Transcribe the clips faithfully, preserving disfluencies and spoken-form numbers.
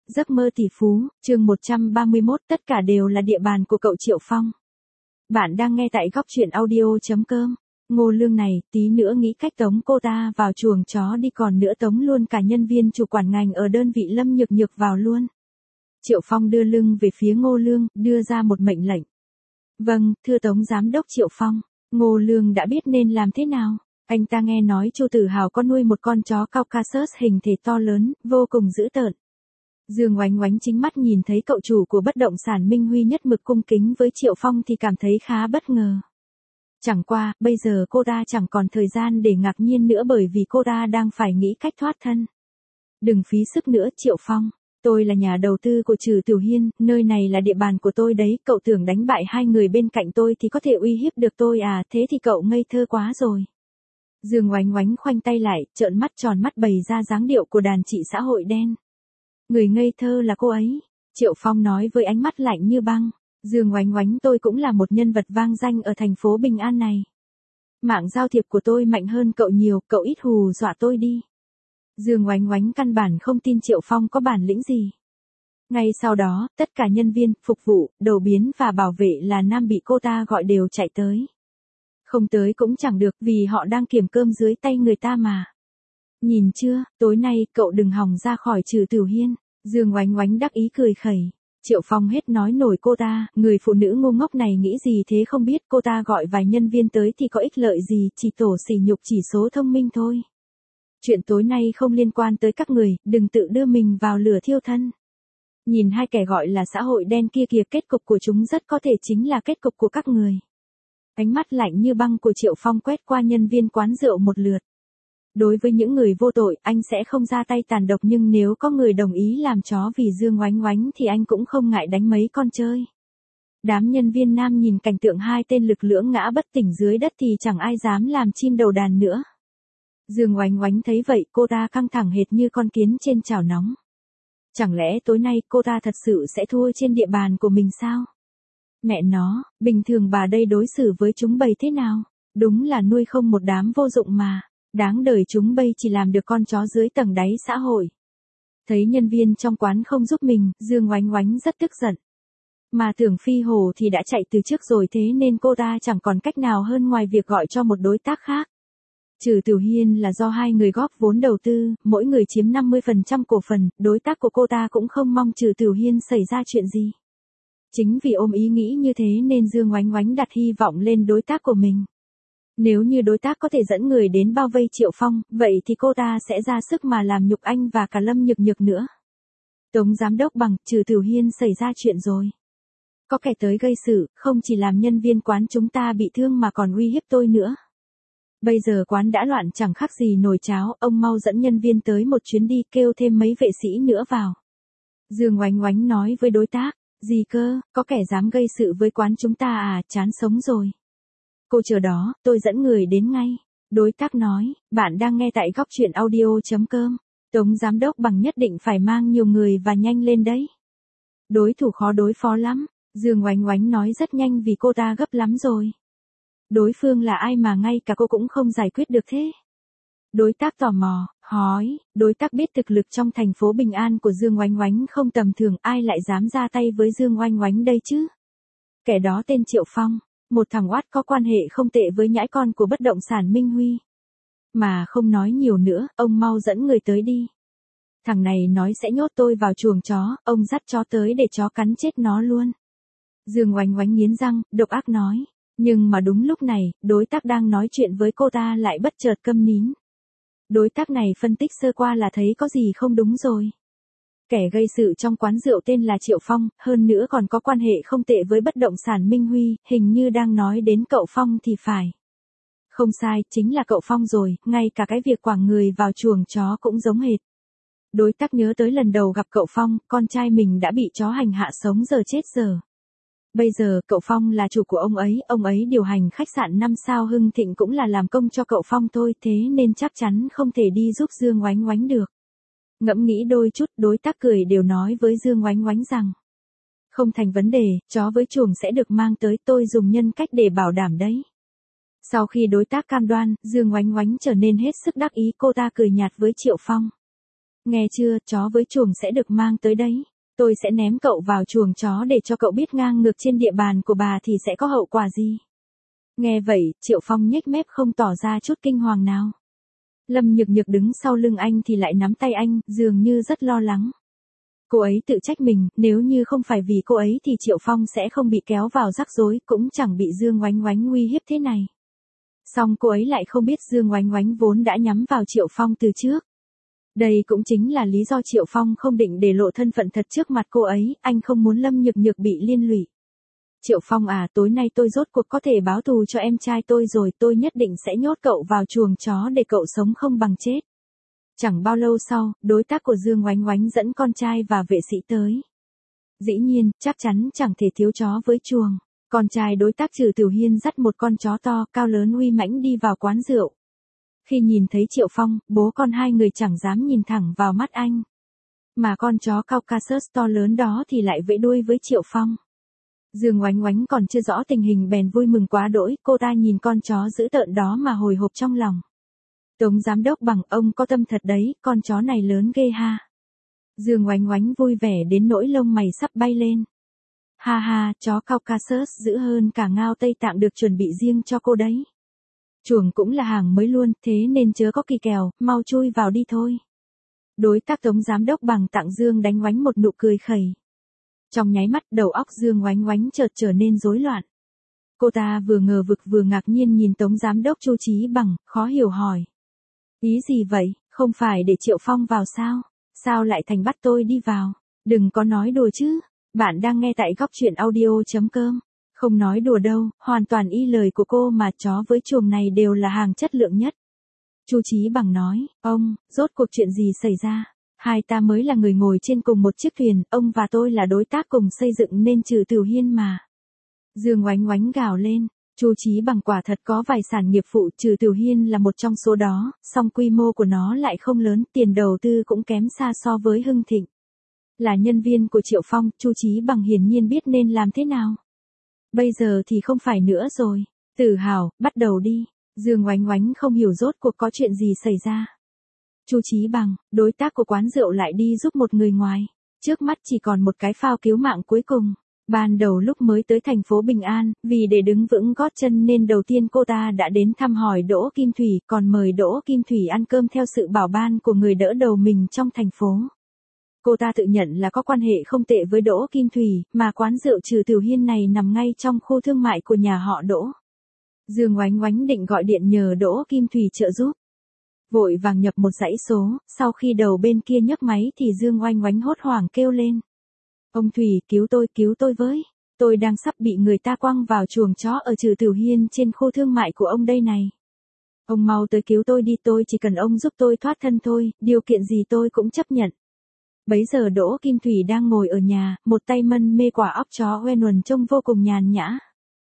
Giấc mơ tỷ phú, chương một trăm ba mươi mốt, tất cả đều là địa bàn của cậu Triệu Phong. Bạn đang nghe tại góc truyện audio.com. Ngô Lương này, tí nữa nghĩ cách tống cô ta vào chuồng chó đi, còn nữa tống luôn cả nhân viên chủ quản ngành ở đơn vị Lâm Nhược Nhược vào luôn. Triệu Phong đưa lưng về phía Ngô Lương, đưa ra một mệnh lệnh. Vâng, thưa Tống Giám đốc Triệu Phong. Ngô Lương đã biết nên làm thế nào. Anh ta nghe nói Chu Tử Hào có nuôi một con chó Caucasus hình thể to lớn, vô cùng dữ tợn. Dương Oánh Oánh chính mắt nhìn thấy cậu chủ của bất động sản Minh Huy nhất mực cung kính với Triệu Phong thì cảm thấy khá bất ngờ. Chẳng qua, bây giờ cô ta chẳng còn thời gian để ngạc nhiên nữa bởi vì cô ta đang phải nghĩ cách thoát thân. Đừng phí sức nữa Triệu Phong, tôi là nhà đầu tư của Trừ Tiểu Hiên, nơi này là địa bàn của tôi đấy, cậu tưởng đánh bại hai người bên cạnh tôi thì có thể uy hiếp được tôi à, thế thì cậu ngây thơ quá rồi. Dương Oánh Oánh khoanh tay lại, trợn mắt tròn mắt bày ra dáng điệu của đàn chị xã hội đen. Người ngây thơ là cô ấy, Triệu Phong nói với ánh mắt lạnh như băng. Dương Oánh Oánh, tôi cũng là một nhân vật vang danh ở thành phố Bình An này. Mạng giao thiệp của tôi mạnh hơn cậu nhiều, cậu ít hù dọa tôi đi. Dương Oánh Oánh căn bản không tin Triệu Phong có bản lĩnh gì. Ngay sau đó, tất cả nhân viên, phục vụ, đầu biến và bảo vệ là nam bị cô ta gọi đều chạy tới. Không tới cũng chẳng được vì họ đang kiểm cơm dưới tay người ta mà. Nhìn chưa, tối nay cậu đừng hòng ra khỏi Trừ Tiểu Hiên. Dương Oánh Oánh đắc ý cười khẩy. Triệu Phong hết nói nổi cô ta, người phụ nữ ngu ngốc này nghĩ gì thế không biết, cô ta gọi vài nhân viên tới thì có ích lợi gì, chỉ tổ sỉ nhục chỉ số thông minh thôi. Chuyện tối nay không liên quan tới các người, đừng tự đưa mình vào lửa thiêu thân. Nhìn hai kẻ gọi là xã hội đen kia kìa, kết cục của chúng rất có thể chính là kết cục của các người. Ánh mắt lạnh như băng của Triệu Phong quét qua nhân viên quán rượu một lượt. Đối với những người vô tội, anh sẽ không ra tay tàn độc, nhưng nếu có người đồng ý làm chó vì Dương Oánh Oánh thì anh cũng không ngại đánh mấy con chơi. Đám nhân viên nam nhìn cảnh tượng hai tên lực lưỡng ngã bất tỉnh dưới đất thì chẳng ai dám làm chim đầu đàn nữa. Dương Oánh Oánh thấy vậy, cô ta căng thẳng hệt như con kiến trên chảo nóng. Chẳng lẽ tối nay cô ta thật sự sẽ thua trên địa bàn của mình sao? Mẹ nó, bình thường bà đây đối xử với chúng bầy thế nào? Đúng là nuôi không một đám vô dụng mà. Đáng đời chúng bây chỉ làm được con chó dưới tầng đáy xã hội. Thấy nhân viên trong quán không giúp mình, Dương Oánh Oánh rất tức giận. Mà Tưởng Phi Hồ thì đã chạy từ trước rồi, thế nên cô ta chẳng còn cách nào hơn ngoài việc gọi cho một đối tác khác. Trừ Tiểu Hiên là do hai người góp vốn đầu tư, mỗi người chiếm năm mươi phần trăm cổ phần, đối tác của cô ta cũng không mong Trừ Tiểu Hiên xảy ra chuyện gì. Chính vì ôm ý nghĩ như thế nên Dương Oánh Oánh đặt hy vọng lên đối tác của mình. Nếu như đối tác có thể dẫn người đến bao vây Triệu Phong, vậy thì cô ta sẽ ra sức mà làm nhục anh và cả Lâm Nhược Nhược nữa. Tống Giám đốc bằng, Trừ Tiểu Hiên xảy ra chuyện rồi. Có kẻ tới gây sự, không chỉ làm nhân viên quán chúng ta bị thương mà còn uy hiếp tôi nữa. Bây giờ quán đã loạn chẳng khác gì nồi cháo, ông mau dẫn nhân viên tới một chuyến đi, kêu thêm mấy vệ sĩ nữa vào. Dương Oánh Oánh nói với đối tác, gì cơ, có kẻ dám gây sự với quán chúng ta à, chán sống rồi. Cô chờ đó, tôi dẫn người đến ngay. Đối tác nói, bạn đang nghe tại góc truyện audio.com. Tống Giám đốc bằng nhất định phải mang nhiều người và nhanh lên đấy. Đối thủ khó đối phó lắm. Dương Oánh Oánh nói rất nhanh vì cô ta gấp lắm rồi. Đối phương là ai mà ngay cả cô cũng không giải quyết được thế? Đối tác tò mò, hỏi, đối tác biết thực lực trong thành phố Bình An của Dương Oánh Oánh không tầm thường, ai lại dám ra tay với Dương Oánh Oánh đây chứ? Kẻ đó tên Triệu Phong. Một thằng oát có quan hệ không tệ với nhãi con của bất động sản Minh Huy. Mà không nói nhiều nữa, ông mau dẫn người tới đi. Thằng này nói sẽ nhốt tôi vào chuồng chó, ông dắt chó tới để chó cắn chết nó luôn. Dương Oánh Oánh nghiến răng, độc ác nói. Nhưng mà đúng lúc này, đối tác đang nói chuyện với cô ta lại bất chợt câm nín. Đối tác này phân tích sơ qua là thấy có gì không đúng rồi. Kẻ gây sự trong quán rượu tên là Triệu Phong, hơn nữa còn có quan hệ không tệ với bất động sản Minh Huy, hình như đang nói đến cậu Phong thì phải. Không sai, chính là cậu Phong rồi, ngay cả cái việc quảng người vào chuồng chó cũng giống hệt. Đối tác nhớ tới lần đầu gặp cậu Phong, con trai mình đã bị chó hành hạ sống giờ chết giờ. Bây giờ cậu Phong là chủ của ông ấy, ông ấy điều hành khách sạn năm sao Hưng Thịnh cũng là làm công cho cậu Phong thôi, thế nên chắc chắn không thể đi giúp Dương Oánh Oánh được. Ngẫm nghĩ đôi chút, đối tác cười đều nói với Dương Oánh Oánh rằng. Không thành vấn đề, chó với chuồng sẽ được mang tới, tôi dùng nhân cách để bảo đảm đấy. Sau khi đối tác cam đoan, Dương Oánh Oánh trở nên hết sức đắc ý, cô ta cười nhạt với Triệu Phong. Nghe chưa, chó với chuồng sẽ được mang tới đấy. Tôi sẽ ném cậu vào chuồng chó để cho cậu biết ngang ngược trên địa bàn của bà thì sẽ có hậu quả gì. Nghe vậy, Triệu Phong nhếch mép không tỏ ra chút kinh hoàng nào. Lâm Nhược Nhược đứng sau lưng anh thì lại nắm tay anh, dường như rất lo lắng. Cô ấy tự trách mình, nếu như không phải vì cô ấy thì Triệu Phong sẽ không bị kéo vào rắc rối, cũng chẳng bị Dương Oánh Oánh uy hiếp thế này. Song cô ấy lại không biết Dương Oánh Oánh vốn đã nhắm vào Triệu Phong từ trước. Đây cũng chính là lý do Triệu Phong không định để lộ thân phận thật trước mặt cô ấy, anh không muốn Lâm Nhược Nhược bị liên lụy. Triệu Phong à, tối nay tôi rốt cuộc có thể báo thù cho em trai tôi rồi, tôi nhất định sẽ nhốt cậu vào chuồng chó để cậu sống không bằng chết. Chẳng bao lâu sau, đối tác của Dương Oánh Oánh dẫn con trai và vệ sĩ tới. Dĩ nhiên, chắc chắn chẳng thể thiếu chó với chuồng. Con trai đối tác Trừ Tiểu Hiên dắt một con chó to, cao lớn uy mãnh đi vào quán rượu. Khi nhìn thấy Triệu Phong, bố con hai người chẳng dám nhìn thẳng vào mắt anh. Mà con chó Caucasus to lớn đó thì lại vẫy đuôi với Triệu Phong. Dương Oánh Oánh còn chưa rõ tình hình bèn vui mừng quá đỗi, cô ta nhìn con chó dữ tợn đó mà hồi hộp trong lòng. Tống giám đốc Bằng, ông có tâm thật đấy, con chó này lớn ghê ha. Dương Oánh Oánh vui vẻ đến nỗi lông mày sắp bay lên. Ha ha, chó Caucasus dữ hơn cả ngao Tây Tạng được chuẩn bị riêng cho cô đấy. Chuồng cũng là hàng mới luôn, thế nên chớ có kỳ kèo, mau chui vào đi thôi. Đối tác Tống giám đốc Bằng tặng Dương Đánh Oánh một nụ cười khẩy. Trong nháy mắt, đầu óc Dương Oánh Oánh chợt trở nên rối loạn. Cô ta vừa ngờ vực vừa ngạc nhiên nhìn Tống giám đốc Chu Chí Bằng, khó hiểu hỏi. Ý gì vậy, không phải để Triệu Phong vào sao? Sao lại thành bắt tôi đi vào? Đừng có nói đùa chứ. Bạn đang nghe tại góc truyện audio chấm com. Không nói đùa đâu, hoàn toàn y lời của cô mà, chó với chuồng này đều là hàng chất lượng nhất. Chu Chí Bằng nói, ông, rốt cuộc chuyện gì xảy ra? Hai ta mới là người ngồi trên cùng một chiếc thuyền, ông và tôi là đối tác cùng xây dựng nên Trừ Tiểu Hiên mà. Dương Oánh Oánh gào lên, Chu Chí Bằng quả thật có vài sản nghiệp phụ, Trừ Tiểu Hiên là một trong số đó, song quy mô của nó lại không lớn, tiền đầu tư cũng kém xa so với Hưng Thịnh. Là nhân viên của Triệu Phong, Chu Chí Bằng hiển nhiên biết nên làm thế nào. Bây giờ thì không phải nữa rồi. Tử Hào, bắt đầu đi. Dương Oánh Oánh không hiểu rốt cuộc có chuyện gì xảy ra. Chu Chí Bằng, đối tác của quán rượu lại đi giúp một người ngoài. Trước mắt chỉ còn một cái phao cứu mạng cuối cùng. Ban đầu lúc mới tới thành phố Bình An, vì để đứng vững gót chân nên đầu tiên cô ta đã đến thăm hỏi Đỗ Kim Thủy, còn mời Đỗ Kim Thủy ăn cơm theo sự bảo ban của người đỡ đầu mình trong thành phố. Cô ta tự nhận là có quan hệ không tệ với Đỗ Kim Thủy, mà quán rượu Trừ Tiểu Hiên này nằm ngay trong khu thương mại của nhà họ Đỗ. Dương Oánh Oánh định gọi điện nhờ Đỗ Kim Thủy trợ giúp. Vội vàng nhập một dãy số, sau khi đầu bên kia nhấc máy thì Dương Oánh Oánh hốt hoảng kêu lên. Ông Thủy, cứu tôi, cứu tôi với. Tôi đang sắp bị người ta quăng vào chuồng chó ở Trừ Tiểu Hiên trên khu thương mại của ông đây này. Ông mau tới cứu tôi đi, tôi chỉ cần ông giúp tôi thoát thân thôi, điều kiện gì tôi cũng chấp nhận. Bấy giờ Đỗ Kim Thủy đang ngồi ở nhà, một tay mân mê quả óc chó Wenun trông vô cùng nhàn nhã.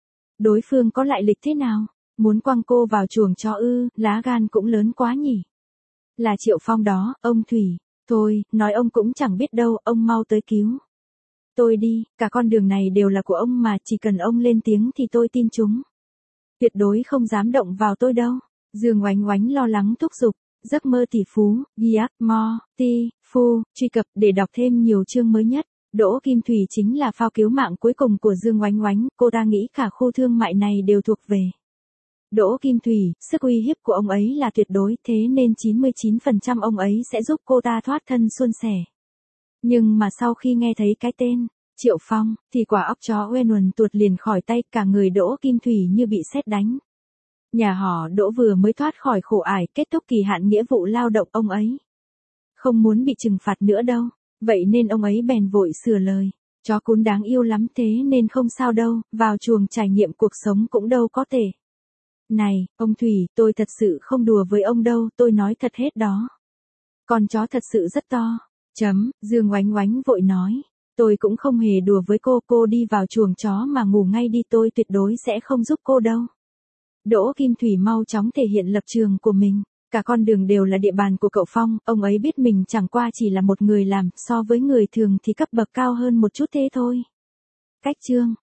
Đối phương có lại lịch thế nào? Muốn quăng cô vào chuồng chó ư, lá gan cũng lớn quá nhỉ. Là Triệu Phong đó, ông Thủy. Thôi, nói ông cũng chẳng biết đâu, ông mau tới cứu tôi đi, cả con đường này đều là của ông mà, chỉ cần ông lên tiếng thì tôi tin chúng. Tuyệt đối không dám động vào tôi đâu. Dương Oánh Oánh lo lắng thúc giục. Giấc mơ tỷ phú, Giac Mo, Ti, Phu, truy cập để đọc thêm nhiều chương mới nhất. Đỗ Kim Thủy chính là phao cứu mạng cuối cùng của Dương Oánh Oánh, cô ta nghĩ cả khu thương mại này đều thuộc về Đỗ Kim Thủy, sức uy hiếp của ông ấy là tuyệt đối, thế nên chín mươi chín phần trăm ông ấy sẽ giúp cô ta thoát thân suôn sẻ. Nhưng mà sau khi nghe thấy cái tên Triệu Phong, thì quả óc chó Wenun tuột liền khỏi tay, cả người Đỗ Kim Thủy như bị sét đánh. Nhà họ Đỗ vừa mới thoát khỏi khổ ải, kết thúc kỳ hạn nghĩa vụ lao động ông ấy. Không muốn bị trừng phạt nữa đâu, vậy nên ông ấy bèn vội sửa lời. Chó cún đáng yêu lắm thế nên không sao đâu, vào chuồng trải nghiệm cuộc sống cũng đâu có tệ. Này, ông Thủy, tôi thật sự không đùa với ông đâu, tôi nói thật hết đó. Con chó thật sự rất to. Chấm, Dương Oánh Oánh vội nói. Tôi cũng không hề đùa với cô, cô đi vào chuồng chó mà ngủ ngay đi, tôi tuyệt đối sẽ không giúp cô đâu. Đỗ Kim Thủy mau chóng thể hiện lập trường của mình. Cả con đường đều là địa bàn của cậu Phong, ông ấy biết mình chẳng qua chỉ là một người làm, so với người thường thì cấp bậc cao hơn một chút thế thôi. Cách chương